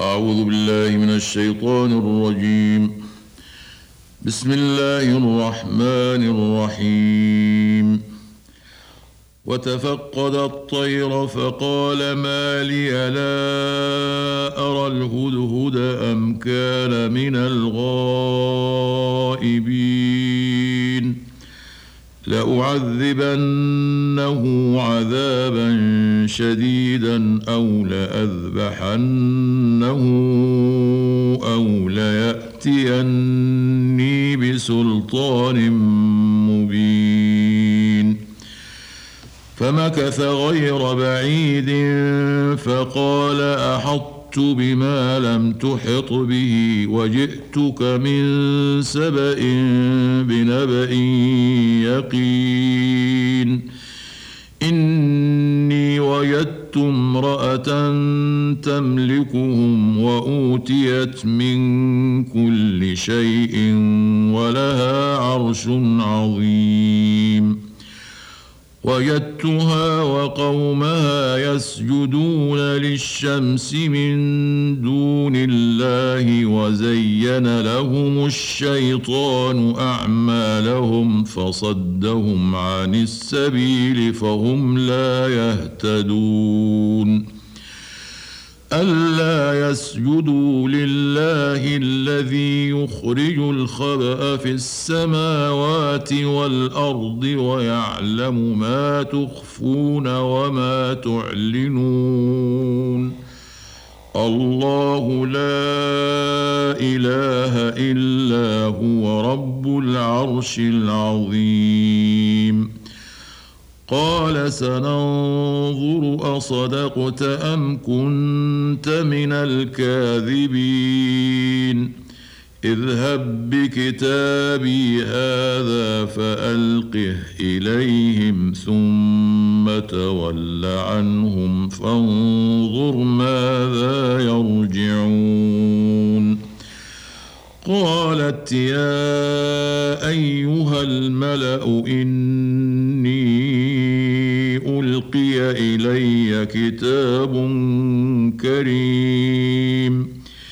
أعوذ بالله من الشيطان الرجيم. بسم الله الرحمن الرحيم. وتفقد الطير فقال ما لي لا أرى الهدهد أم كان من الغائبين لأعذبنه عذابا شديدا أو لأذبحنه أو ليأتيني بسلطان مبين. فمكث غير بعيد فقال أحطت بما لم تحط به وجئتك من سبأ بنبأ يقين. إني وجدت امرأة تملكهم وأوتيت من كل شيء ولها عرش عظيم. وجدتها وقومها يسجدون للشمس من دون الله وزين لهم الشيطان أعمالهم فصدهم عن السبيل فهم لا يهتدون. ألا يسجدوا لله الذي يخرج الخبأ في السماوات والأرض ويعلم ما تخفون وما تعلنون. الله لا إله إلا هو رب العرش العظيم. قال سننظر أصدقت أم كنت من الكاذبين. اذهب بكتابي هذا فألقه إليهم ثم تول عنهم فانظر ماذا يرجعون. قالت يا أيها الملأ إني ألقي إلي كتاب كريم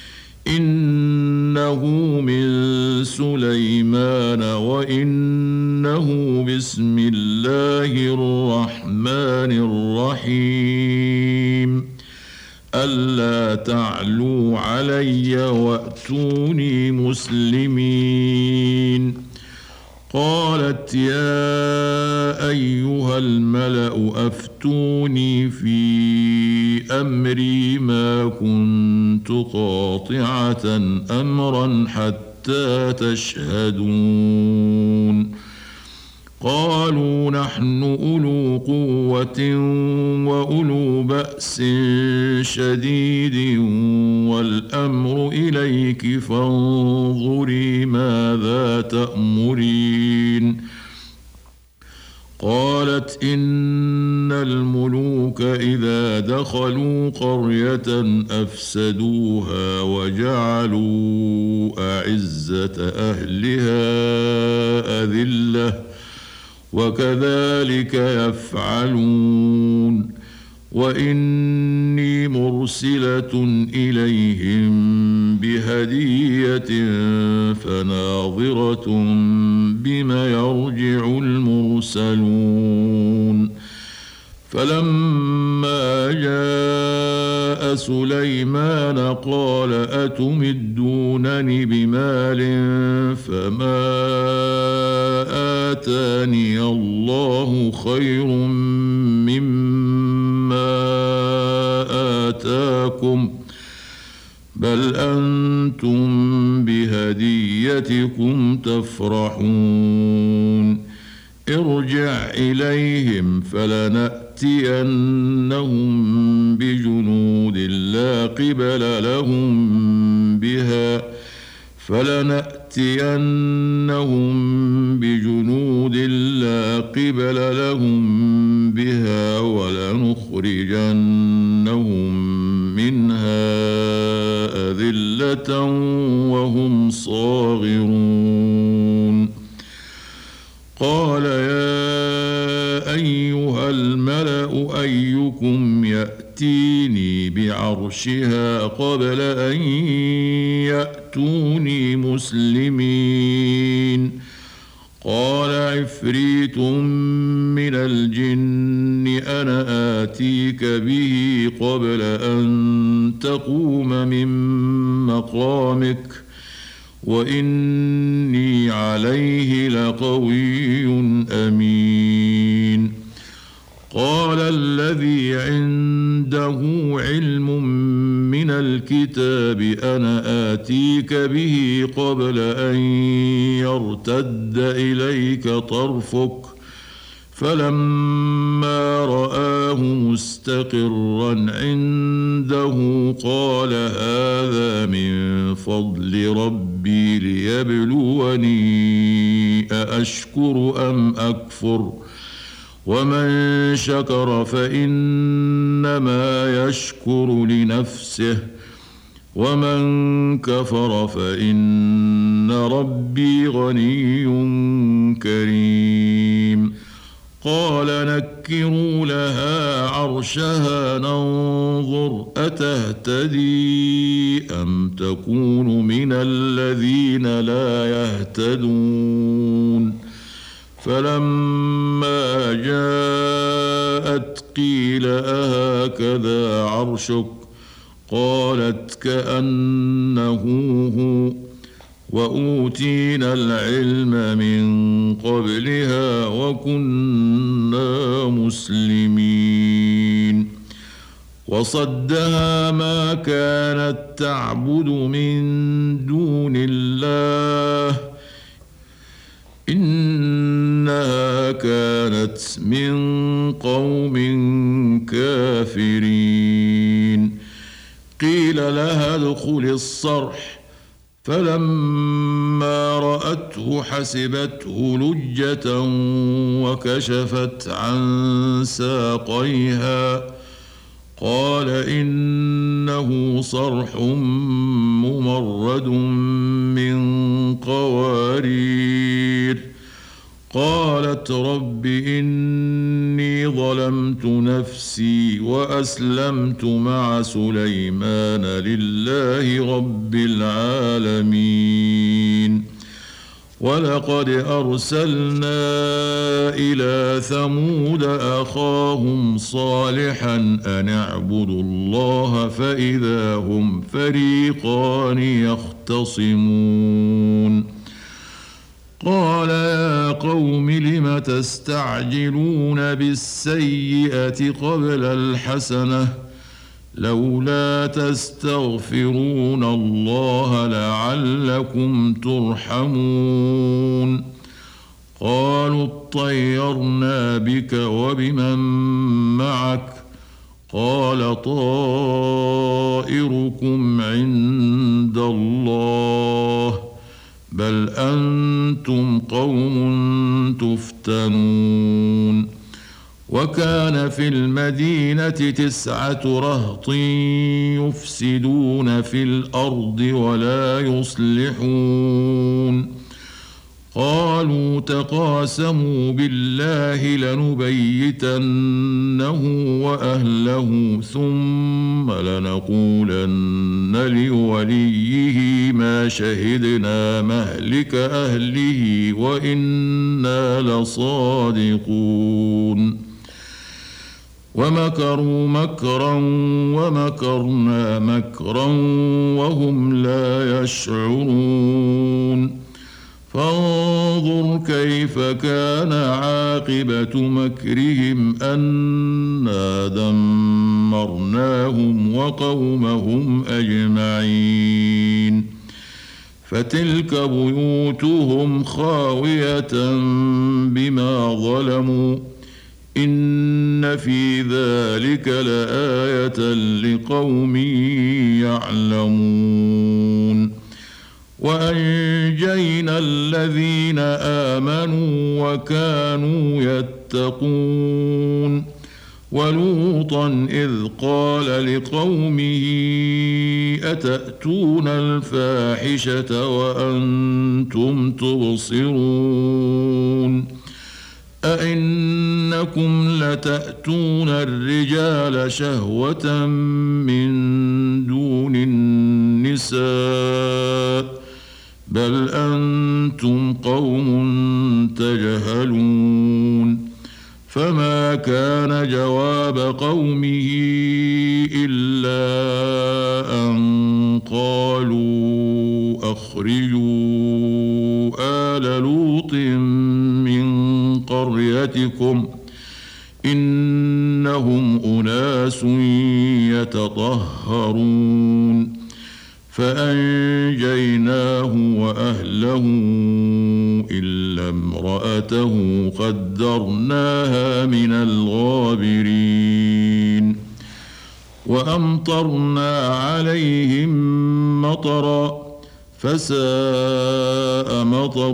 إنه من سليمان وإنه بسم الله الرحمن الرحيم ألا تعلوا علي وأتوني مسلمين. قالت يا أيها الملأ أفتوني في أمري ما كنت قاطعة أمرا حتى تشهدون. قالوا نحن أولو قوة وأولو بأس شديد والأمر إليك فانظري ماذا تأمرين. قالت إن الملوك إذا دخلوا قرية أفسدوها وجعلوا أعزة أهلها أذلة وكذلك يفعلون. وإني مرسلة إليهم بهدية فناظرة بما يرجع المرسلون. فلما جاء سليمان قال أتمدونني بمال فما آتاني الله خير مما آتاكم بل أنتم بهديتكم تفرحون. ارجع إليهم فلنأتينهم بجنود لا قبل لهم بها ولنخرجنهم منها أذلة وهم صاغرون. قال يا أيها الملأ أيكم يأتيني بعرشها عرشها قبل أن يأتوني مسلمين. قال عفريت من الجن أنا آتيك به قبل أن تقوم من مقامك وإني عليه لقوي أمين. قال الذي عنده علم من الكتاب أنا آتيك به قبل أن يرتد إليك طرفك فلما رآه مستقرا عنده قال هذا من فضل ربي ليبلوني أأشكر أم أكفر ومن شكر فإنما يشكر لنفسه ومن كفر فإن ربي غني كريم. قال نكروا لها عرشها ننظر أتهتدي أم تكون من الذين لا يهتدون. فلما جاءت قيل أهكذا عرشك قالت كأنه هو وأوتينا العلم من قبلها وكنا مسلمين. وصدها ما كانت تعبد من دون الله إنها كانت من قوم كافرين. قيل لها ادخل الصرح فلما رأته حسبته لجة وكشفت عن ساقيها قال إنه صرح ممرد من قوارير. قالت رب إني ظلمت نفسي وأسلمت مع سليمان لله رب العالمين. ولقد أرسلنا إلى ثمود أخاهم صالحا أن اعبدوا الله فإذا هم فريقان يختصمون. قال يا قوم لم تستعجلون بالسيئة قبل الحسنة لولا تستغفرون الله لعلكم ترحمون. قالوا اطيرنا بك وبمن معك قال طائركم عند الله بل أنتم قوم تفتنون. وكان في المدينة 9 رهط يفسدون في الأرض ولا يصلحون. قالوا تقاسموا بالله لنبيتنه وأهله ثم لنقولن لوليه ما شهدنا مهلك أهله وإنا لصادقون. ومكروا مكرا ومكرنا مكرا وهم لا يشعرون. فانظر كيف كان عاقبة مكرهم أنا دمرناهم وقومهم أجمعين. فتلك بيوتهم خاوية بما ظلموا إن في ذلك لآية لقوم يعلمون. وأنجينا الذين آمنوا وكانوا يتقون. ولوطا إذ قال لقومه أتأتون الفاحشة وأنتم تبصرون أئنكم أئنكم لتأتون الرجال شهوة من دون النساء بل أنتم قوم تجهلون فما كان جواب قومه إلا أن قالوا أخرجوا آل لوط من قريتكم إنهم أناس يتطهرون فأنجيناه وأهله إلا امرأته قدرناها من الغابرين وأمطرنا عليهم مطرا فساء مطر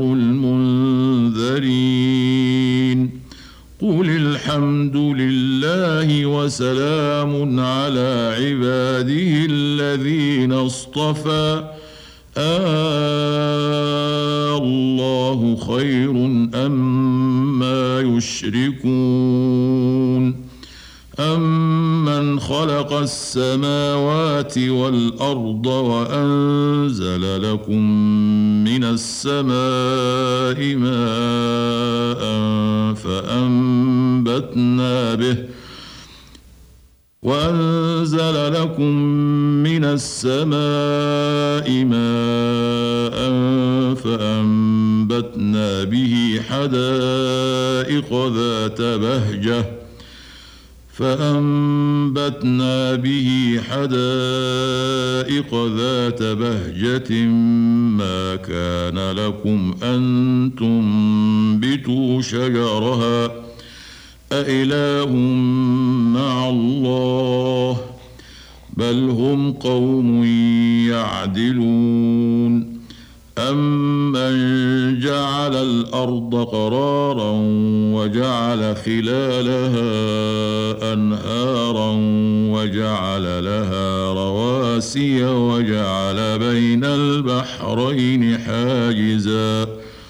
المنذرين قل الحمد لله وسلام على عباده الذين اصطفى الله خير أما يشركون أمن خلق السماوات والأرض وأنزل لكم من السماء ماء فأنبتنا به حدائق ذات بهجة ما كان لكم أن تنبتوا شجرها أإله مع الله بل هم قوم يعدلون أمن جعل الأرض قرارا وجعل خلالها أنهارا وجعل لها رواسي وجعل بين البحرين حاجزا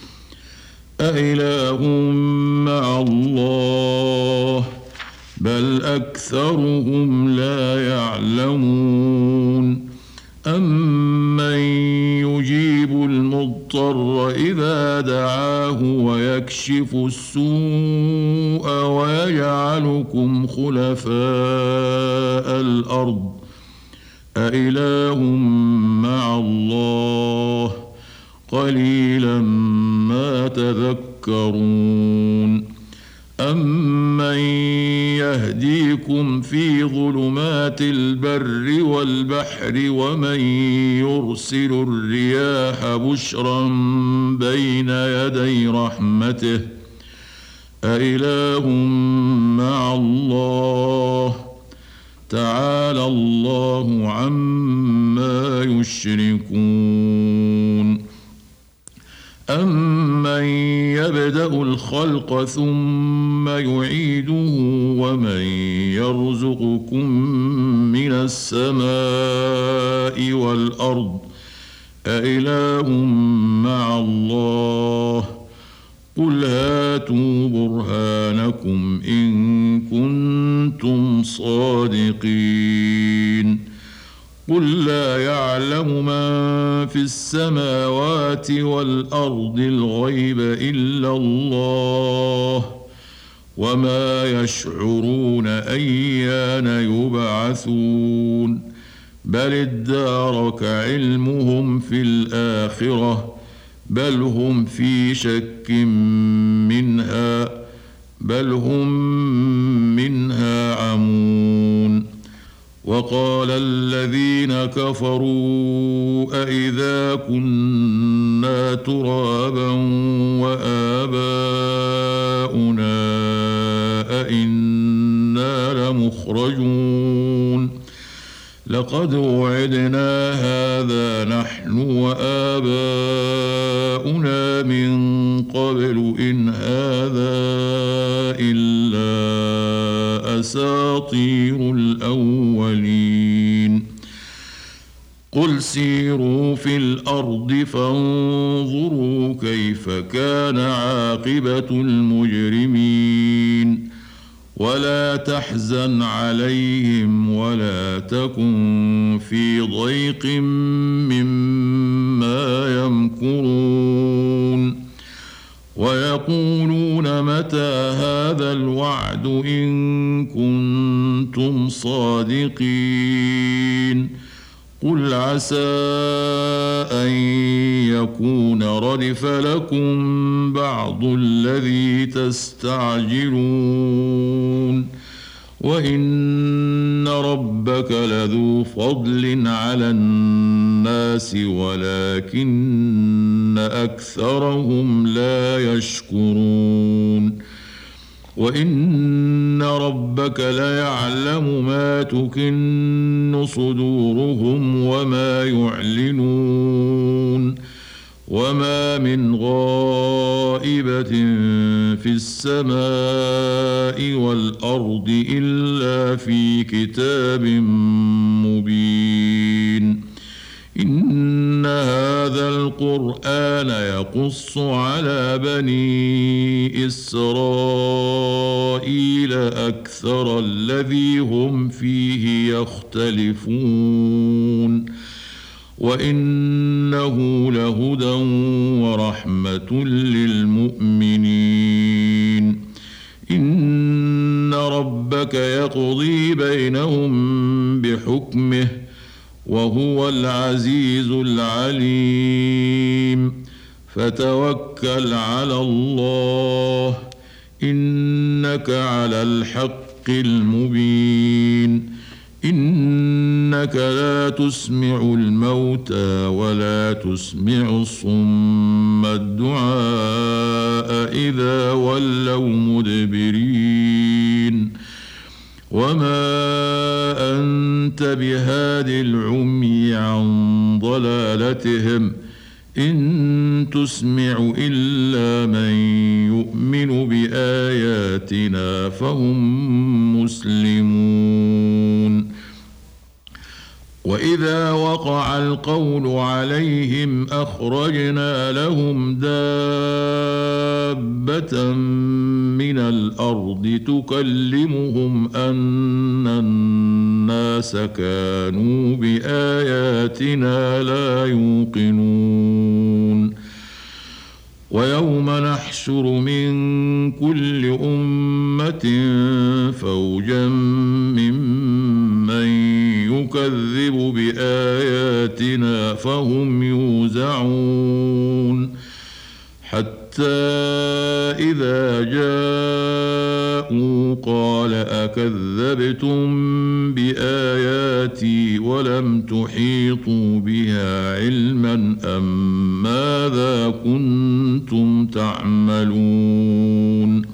أإله مع الله بل أكثرهم لا يعلمون أمن يجيب المضطر إذا دعاه ويكشف السوء ويجعلكم خلفاء الأرض أإله مع الله قليلا ما تذكرون أمن يهديكم في ظلمات البر والبحر ومن يرسل الرياح بشرا بين يدي رحمته أإله مع الله تعالى الله عما يشركون أمن يبدأ الخلق ثم يعيده ومن يرزقكم من السماء والأرض أإله مع الله قل هاتوا برهانكم إن كنتم صادقين قل لا يعلم من في السماوات والأرض الغيب إلا الله وما يشعرون أيان يبعثون بل ادارك علمهم في الآخرة بل هم في شك منها بل هم منها عمون وقال الذين كفروا أإذا كنا ترابا وآباؤنا أإنا لمخرجون لقد وعدنا هذا نحن وآباؤنا من قبل إن هذا إلا أساطير الأولين قل سيروا في الأرض فانظروا كيف كان عاقبة المجرمين ولا تحزن عليهم ولا تكن في ضيق مما يمكرون ويقولون متى هذا الوعد إن كنتم صادقين قل عسى أن يكون ردف لكم بعض الذي تستعجلون وإن ربك لذو فضل على الناس ولكن أكثرهم لا يشكرون وإن ربك ليعلم ما تكن صدورهم وما يعلنون وما من غائبة في السماء والأرض إلا في كتاب مبين إن هذا القرآن يقص على بني إسرائيل أكثر الذي هم فيه يختلفون وإنه لهدى ورحمة للمؤمنين إن ربك يقضي بينهم بحكمه وهو العزيز العليم فتوكل على الله إنك على الحق المبين إنك لا تسمع الموتى ولا تسمع الصم الدعاء إذا ولوا مدبرين وما أنت بهاد العمي عن ضلالتهم إن تسمع إلا من يؤمن بآياتنا فهم مسلمون وإذا وقع القول عليهم أخرجنا لهم دابة من الأرض تكلمهم أن الناس كانوا بآياتنا لا يوقنون ويوم نحشر من كل أمة فوجا ممن يكذب بآياتنا فهم يوزعون حتى إذا جاءوا قال أكذبتم بآياتي ولم تحيطوا بها علما أم ماذا كنتم تعملون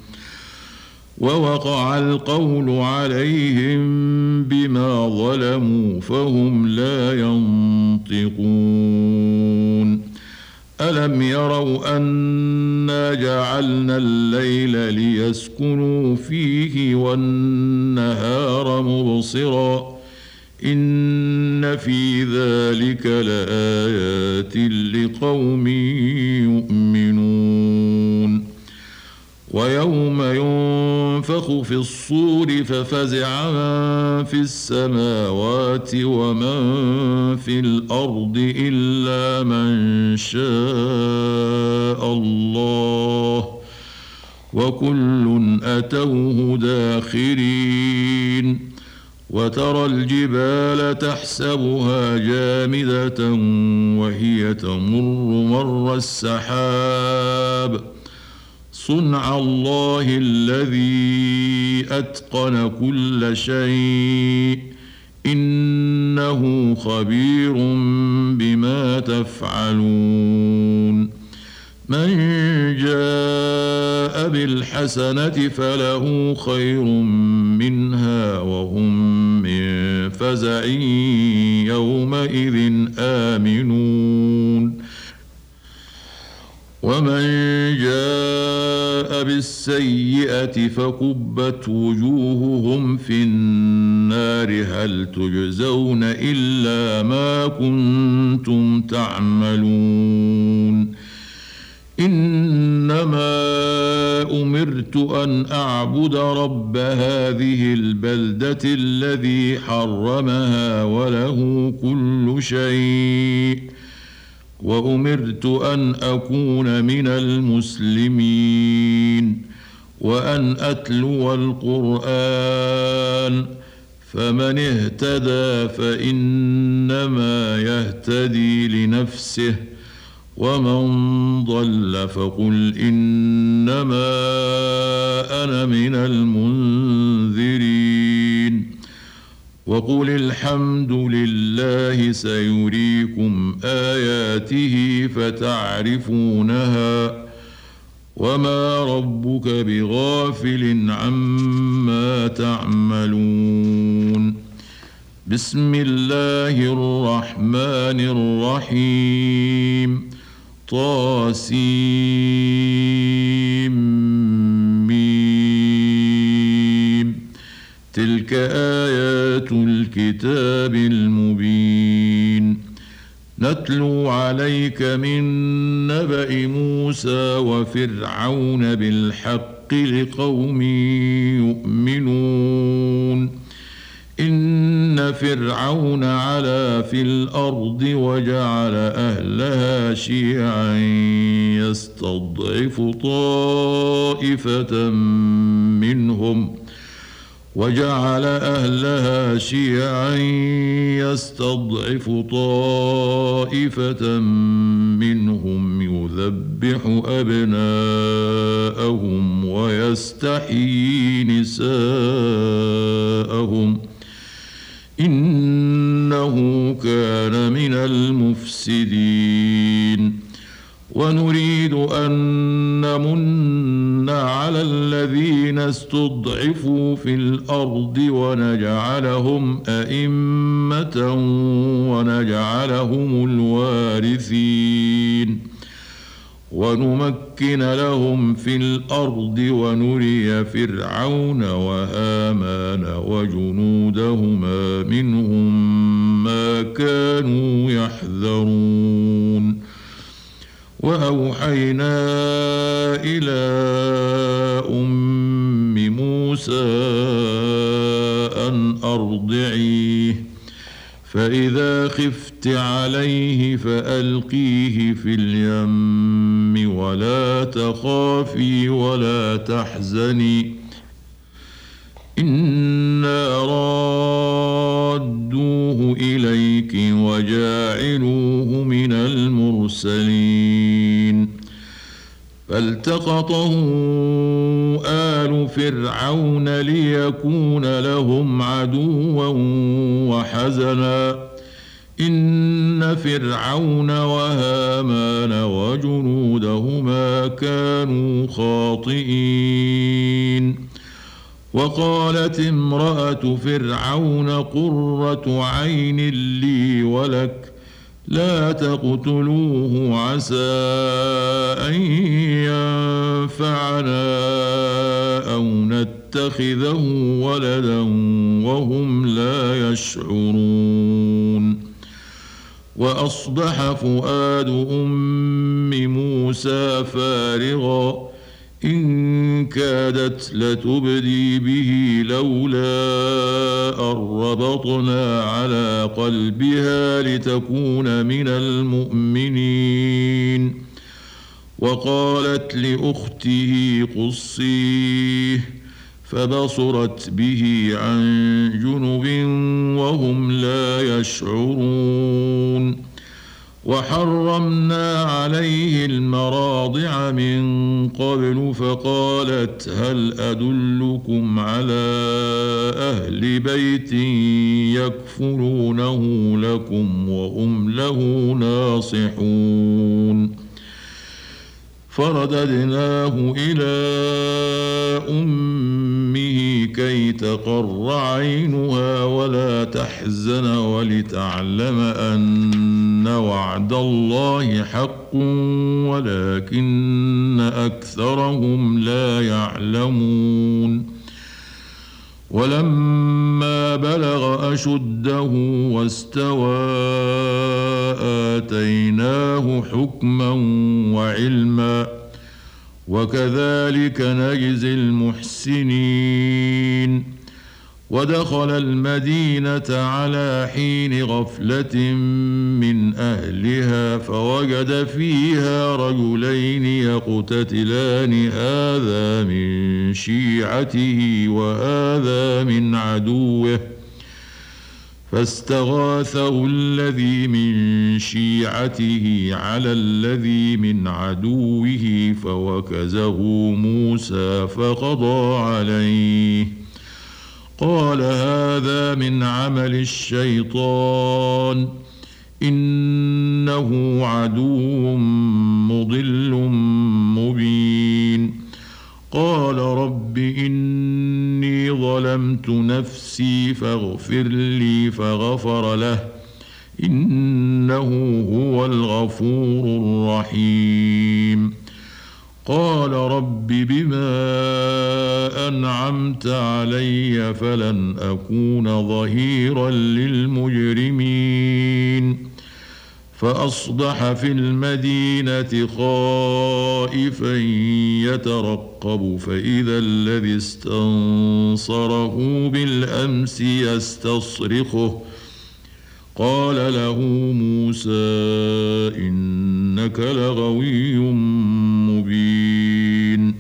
ووقع القول عليهم بما ظلموا فهم لا ينطقون ألم يروا أنا جعلنا الليل ليسكنوا فيه والنهار مبصرا إن في ذلك لآيات لقوم يؤمنون ويوم ينفخ في الصور ففزع من في السماوات ومن في الأرض إلا من شاء الله وكل أتوه داخرين وترى الجبال تحسبها جامدة وهي تمر مر السحاب صنع الله الذي أتقن كل شيء إنه خبير بما تفعلون من جاء بالحسنة فله خير منها وهم من فزع يومئذ آمنون ومن جاء بالسيئة فكبت وجوههم في النار هل تجزون إلا ما كنتم تعملون إنما أمرت أن أعبد رب هذه البلدة الذي حرمها وله كل شيء وأمرت أن أكون من المسلمين وأن أتلو القرآن فمن اهتدى فإنما يهتدي لنفسه ومن ضل فقل إنما أنا من المنذرين وقل الحمد لله سيريكم آياته فتعرفونها وما ربك بغافل عما تعملون بسم الله الرحمن الرحيم طاسيم تلك آيات الكتاب المبين نتلو عليك من نبأ موسى وفرعون بالحق لقوم يؤمنون إن فرعون علا في الأرض وجعل أهلها شيعا يستضعف طائفة منهم يذبح أبناءهم ويستحيي نساءهم إنه كان من المفسدين ونريد أن نمن على الذين استضعفوا في الأرض ونجعلهم أئمة ونجعلهم الوارثين ونمكن لهم في الأرض ونري فرعون وهامان وجنودهما منهم ما كانوا يحذرون وأوحينا إلى أم موسى أن أرضعيه فإذا خفت عليه فألقيه في اليم ولا تخافي ولا تحزني إنا رادوه إليك وجاعلوه من المرسلين فالتقطه آل فرعون ليكون لهم عدوا وحزنا إن فرعون وهامان وجنودهما كانوا خاطئين وقالت امرأة فرعون قرة عين لي ولك لا تقتلوه عسى أن ينفعنا أو نتخذه ولدا وهم لا يشعرون وأصبح فؤاد أم موسى فارغا إن كادت لتبدي به لولا أن ربطنا على قلبها لتكون من المؤمنين وقالت لأخته قصيه فبصرت به عن جنب وهم لا يشعرون وحرمنا عليه المراضع من قبل فقالت هل أدلكم على أهل بيت يكفلونه لكم وهم له ناصحون فرددناه إلى أمه كي تقر عينها ولا تحزن ولتعلم أن وعد الله حق ولكن أكثرهم لا يعلمون ولما بلغ أشده واستوى آتيناه حكما وعلما وكذلك نجزي المحسنين. ودخل المدينة على حين غفلة من أهلها فوجد فيها رجلين يقتتلان هذا من شيعته وهذا من عدوه فاستغاثه الذي من شيعته على الذي من عدوه فوكزه موسى فقضى عليه قال هذا من عمل الشيطان إنه عدو مضل مبين. قال رب إني ظلمت نفسي فاغفر لي فغفر له إنه هو الغفور الرحيم. قال رب بما أنعمت علي فلن أكون ظهيرا للمجرمين. فأصبح في المدينة خائفا يترقب فإذا الذي استنصره بالأمس يستصرخه قال له موسى إنك لغوي مبين.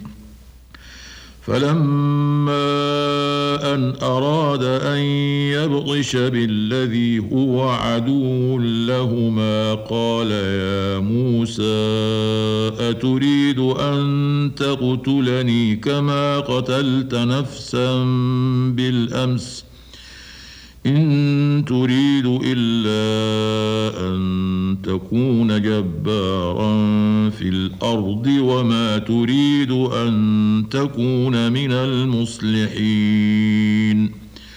فلما أن أراد أن يبطش بالذي هو عدو لهما قال يا موسى أتريد أن تقتلني كما قتلت نفسا بالأمس إن تريد إلا أن تكون جبارا في الأرض وما تريد أن تكون من المصلحين.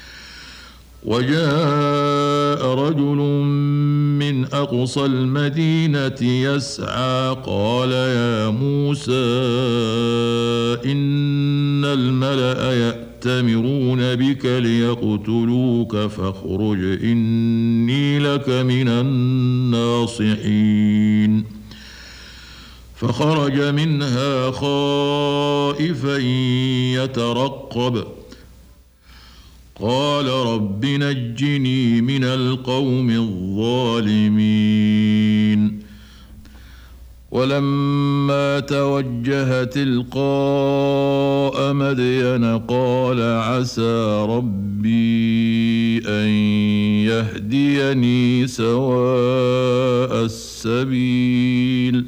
وجاء رجل من أقصى المدينة يسعى قال يا موسى إن الملأ يأتمرون بك ليقتلوك فاخرج إني لك من الناصحين. فخرج منها خائفا يترقب قال رب نجني من القوم الظالمين. ولما توجه تلقاء مدين قال عسى ربي أن يهديني سواء السبيل.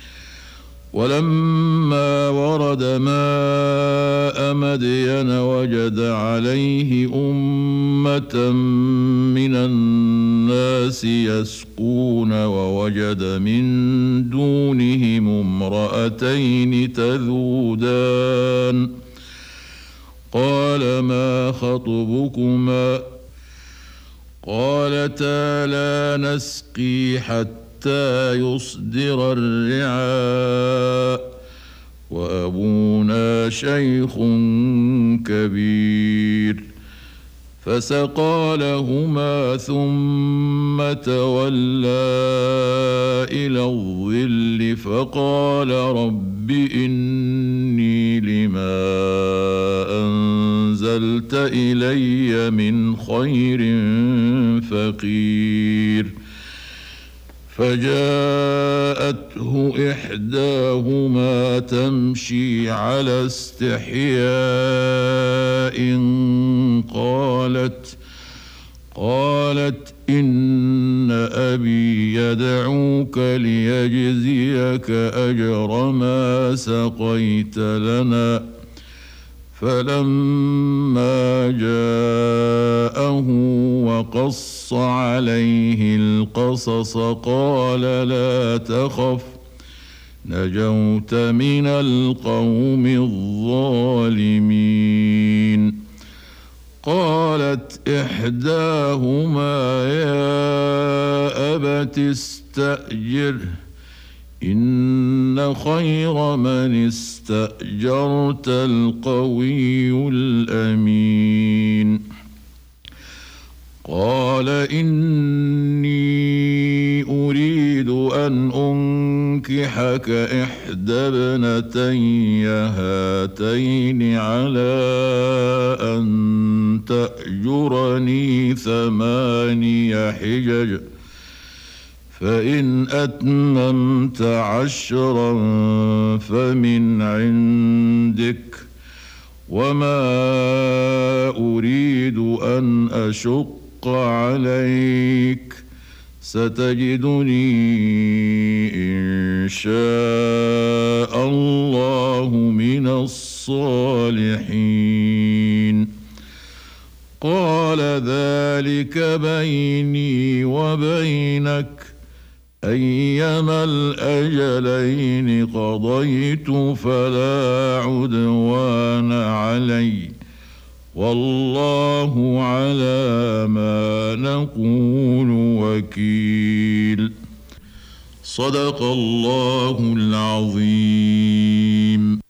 ولما ورد ماء مدين وجد عليه أمة من الناس يسقون ووجد من دونهم امرأتين تذودان قال ما خطبكما قالتا لا نسقي حتى يصدر الرعاء وأبونا شيخ كبير. فسقى لهما ثم تولى إلى الظل فقال رب إني لما أنزلت إلي من خير فقير. فجاءته إحداهما تمشي على استحياء قالت إن أبي يدعوك ليجزيك أجر ما سقيت لنا. فلما جاءه وقص عليه القصص قال لا تخف نجوت من القوم الظالمين. قالت إحداهما يا أبت استأجره إن خير من استأجرت القوي الأمين. قال إني أريد أن أنكحك إحدى ابنتي هاتين على أن تأجرني 8 حجج فإن أتممت 10 فمن عندك وما أريد أن أشق عليك ستجدني إن شاء الله من الصالحين قال ذلك بيني وبينك أيما الأجلين قضيت فلا عدوان علي والله على ما نقول وكيل. صدق الله العظيم.